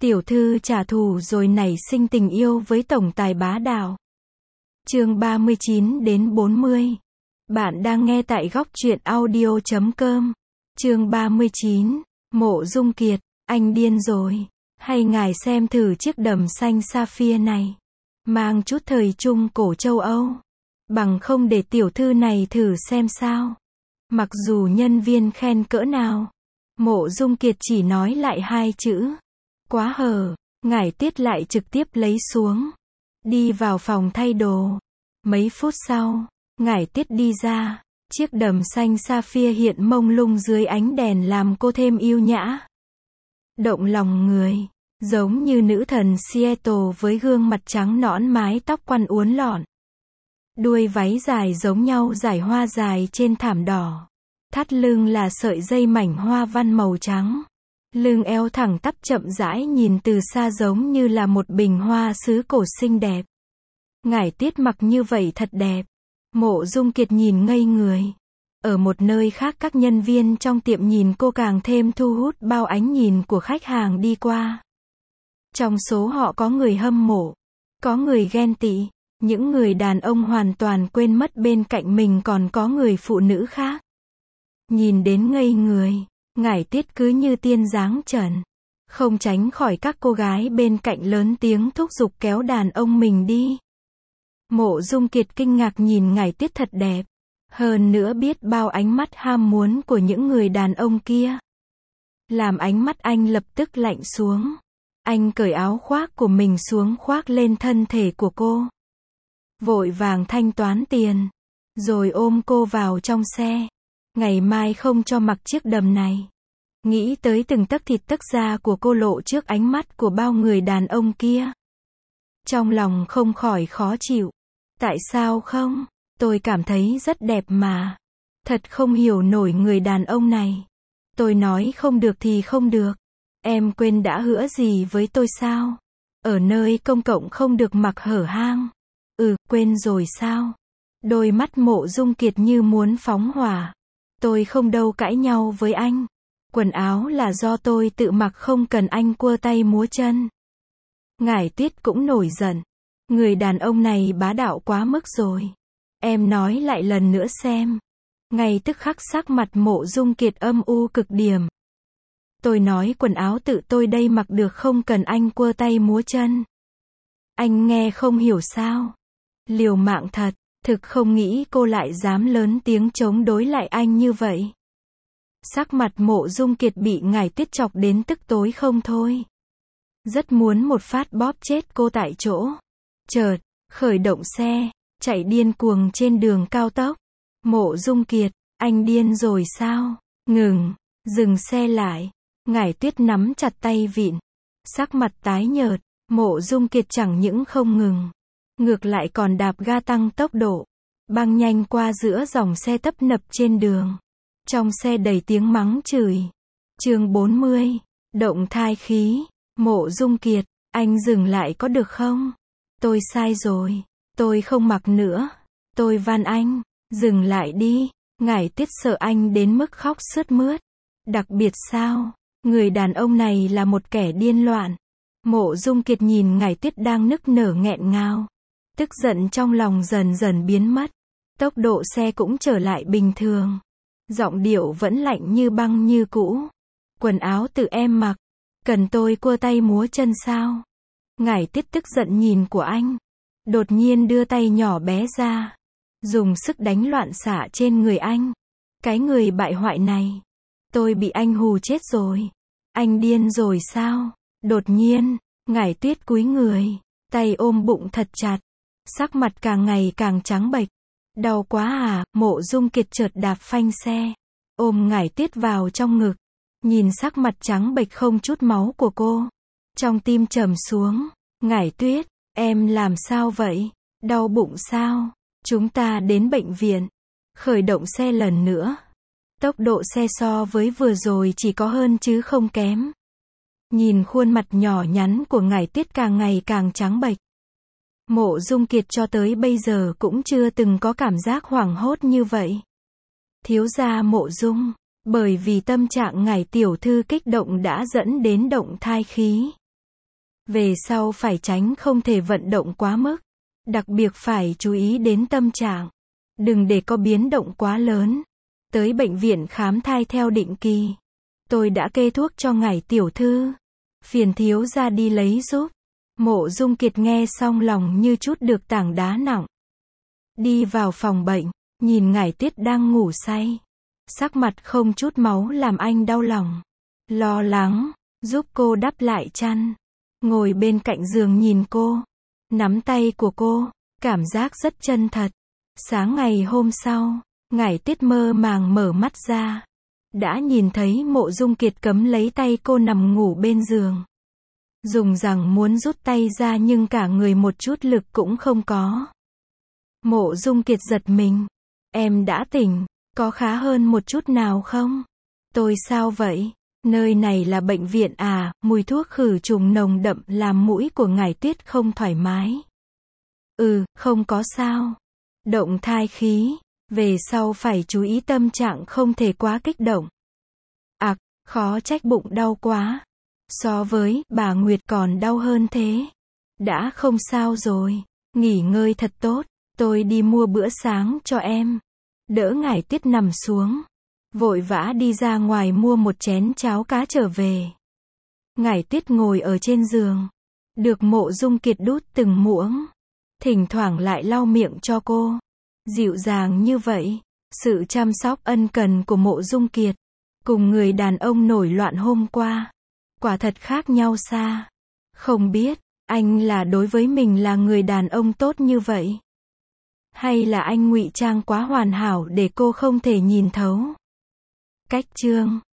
Tiểu thư trả thù rồi nảy sinh tình yêu với tổng tài bá đạo. Chương 39 đến 40. Bạn đang nghe tại góc truyện audio.com. Chương 39. Mộ Dung Kiệt, anh điên rồi. Hay ngài xem thử chiếc đầm xanh sapphire này. Mang chút thời trung cổ châu Âu. Bằng không để tiểu thư này thử xem sao. Mặc dù nhân viên khen cỡ nào. Mộ Dung Kiệt chỉ nói lại hai chữ. Quá hở, ngải Tiết lại trực tiếp lấy xuống. Đi vào phòng thay đồ. Mấy phút sau, ngải Tiết đi ra. Chiếc đầm xanh sapphire hiện mông lung dưới ánh đèn làm cô thêm yêu nhã. Động lòng người, giống như nữ thần Seattle với gương mặt trắng nõn mái tóc quăn uốn lọn. Đuôi váy dài giống nhau dải hoa dài trên thảm đỏ. Thắt lưng là sợi dây mảnh hoa văn màu trắng. Lưng eo thẳng tắp chậm rãi nhìn từ xa giống như là một bình hoa sứ cổ xinh đẹp. Ngải Tiết mặc như vậy thật đẹp. Mộ Dung Kiệt nhìn ngây người. Ở một nơi khác các nhân viên trong tiệm nhìn cô càng thêm thu hút bao ánh nhìn của khách hàng đi qua. Trong số họ có người hâm mộ, có người ghen tị, những người đàn ông hoàn toàn quên mất bên cạnh mình còn có người phụ nữ khác. Nhìn đến ngây người, ngải Tiết cứ như tiên dáng trần. Không tránh khỏi các cô gái bên cạnh lớn tiếng thúc giục kéo đàn ông mình đi. Mộ Dung Kiệt kinh ngạc nhìn ngải Tiết thật đẹp. Hơn nữa biết bao ánh mắt ham muốn của những người đàn ông kia. Làm ánh mắt anh lập tức lạnh xuống. Anh cởi áo khoác của mình xuống khoác lên thân thể của cô. Vội vàng thanh toán tiền. Rồi ôm cô vào trong xe. Ngày mai không cho mặc chiếc đầm này. Nghĩ tới từng tấc thịt tấc da của cô lộ trước ánh mắt của bao người đàn ông kia. Trong lòng không khỏi khó chịu. Tại sao không? Tôi cảm thấy rất đẹp mà. Thật không hiểu nổi người đàn ông này. Tôi nói không được thì không được. Em quên đã hứa gì với tôi sao? Ở nơi công cộng không được mặc hở hang. Quên rồi sao? Đôi mắt Mộ Dung Kiệt như muốn phóng hỏa. Tôi không đâu cãi nhau với anh. Quần áo là do tôi tự mặc không cần anh cua tay múa chân. Ngải Tiết cũng nổi giận. Người đàn ông này bá đạo quá mức rồi. Em nói lại lần nữa xem. Ngay tức khắc sắc mặt Mộ Dung Kiệt âm u cực điểm. Tôi nói quần áo tự tôi đây mặc được không cần anh cua tay múa chân. Anh nghe không hiểu sao? Liều mạng thật, thực không nghĩ cô lại dám lớn tiếng chống đối lại anh như vậy. Sắc mặt Mộ Dung Kiệt bị ngải Tiết chọc đến tức tối không thôi. Rất muốn một phát bóp chết cô tại chỗ. Chợt, khởi động xe, chạy điên cuồng trên đường cao tốc. Mộ Dung Kiệt, anh điên rồi sao? Ngừng, dừng xe lại. Ngải Tiết nắm chặt tay vịn. Sắc mặt tái nhợt, Mộ Dung Kiệt chẳng những không ngừng. Ngược lại còn đạp ga tăng tốc độ. Băng nhanh qua giữa dòng xe tấp nập trên đường. Trong xe đầy tiếng mắng chửi. Chương 40. Động thai khí. Mộ Dung Kiệt, anh dừng lại có được không? Tôi sai rồi. Tôi không mặc nữa. Tôi van anh, dừng lại đi. Ngải Tiết sợ anh đến mức khóc sướt mướt. Đặc biệt sao? Người đàn ông này là một kẻ điên loạn. Mộ Dung Kiệt nhìn ngải Tiết đang nức nở nghẹn ngào. Tức giận trong lòng dần dần biến mất. Tốc độ xe cũng trở lại bình thường. Giọng điệu vẫn lạnh như băng như cũ. Quần áo tự em mặc. Cần tôi cua tay múa chân sao? Ngải Tiết tức giận nhìn của anh. Đột nhiên đưa tay nhỏ bé ra. Dùng sức đánh loạn xạ trên người anh. Cái người bại hoại này. Tôi bị anh hù chết rồi. Anh điên rồi sao? Đột nhiên, ngải Tiết cúi người. Tay ôm bụng thật chặt. Sắc mặt càng ngày càng trắng bệch. Đau quá à? Mộ Dung Kiệt chợt đạp phanh xe. Ôm ngải Tiết vào trong ngực. Nhìn sắc mặt trắng bệch không chút máu của cô. Trong tim trầm xuống. Ngải Tuyết, em làm sao vậy? Đau bụng sao? Chúng ta đến bệnh viện. Khởi động xe lần nữa. Tốc độ xe so với vừa rồi chỉ có hơn chứ không kém. Nhìn khuôn mặt nhỏ nhắn của ngải Tiết càng ngày càng trắng bệch. Mộ Dung Kiệt cho tới bây giờ cũng chưa từng có cảm giác hoảng hốt như vậy. Thiếu gia Mộ Dung, bởi vì tâm trạng ngải tiểu thư kích động đã dẫn đến động thai khí. Về sau phải tránh không thể vận động quá mức. Đặc biệt phải chú ý đến tâm trạng. Đừng để có biến động quá lớn. Tới bệnh viện khám thai theo định kỳ. Tôi đã kê thuốc cho ngải tiểu thư. Phiền thiếu gia đi lấy giúp. Mộ Dung Kiệt nghe xong lòng như chút được tảng đá nặng. Đi vào phòng bệnh, nhìn ngải Tuyết đang ngủ say. Sắc mặt không chút máu làm anh đau lòng. Lo lắng, giúp cô đắp lại chăn. Ngồi bên cạnh giường nhìn cô. Nắm tay của cô, cảm giác rất chân thật. Sáng ngày hôm sau, ngải Tuyết mơ màng mở mắt ra. Đã nhìn thấy Mộ Dung Kiệt cấm lấy tay cô nằm ngủ bên giường. Dùng rằng muốn rút tay ra nhưng cả người một chút lực cũng không có. Mộ Dung Kiệt giật mình. Em đã tỉnh, có khá hơn một chút nào không? Tôi sao vậy? Nơi này là bệnh viện à? Mùi thuốc khử trùng nồng đậm làm mũi của ngải Tuyết không thoải mái. Không có sao. Động thai khí, về sau phải chú ý tâm trạng không thể quá kích động. Khó trách bụng đau quá. So với bà Nguyệt còn đau hơn thế. Đã không sao rồi, nghỉ ngơi thật tốt, tôi đi mua bữa sáng cho em. Đỡ ngải Tuyết nằm xuống. Vội vã đi ra ngoài mua một chén cháo cá trở về. Ngải Tuyết ngồi ở trên giường. Được Mộ Dung Kiệt đút từng muỗng. Thỉnh thoảng lại lau miệng cho cô. Dịu dàng như vậy. Sự chăm sóc ân cần của Mộ Dung Kiệt. Cùng người đàn ông nổi loạn hôm qua. Quả thật khác nhau xa. Không biết, anh là đối với mình là người đàn ông tốt như vậy. Hay là anh ngụy trang quá hoàn hảo để cô không thể nhìn thấu. Cách chương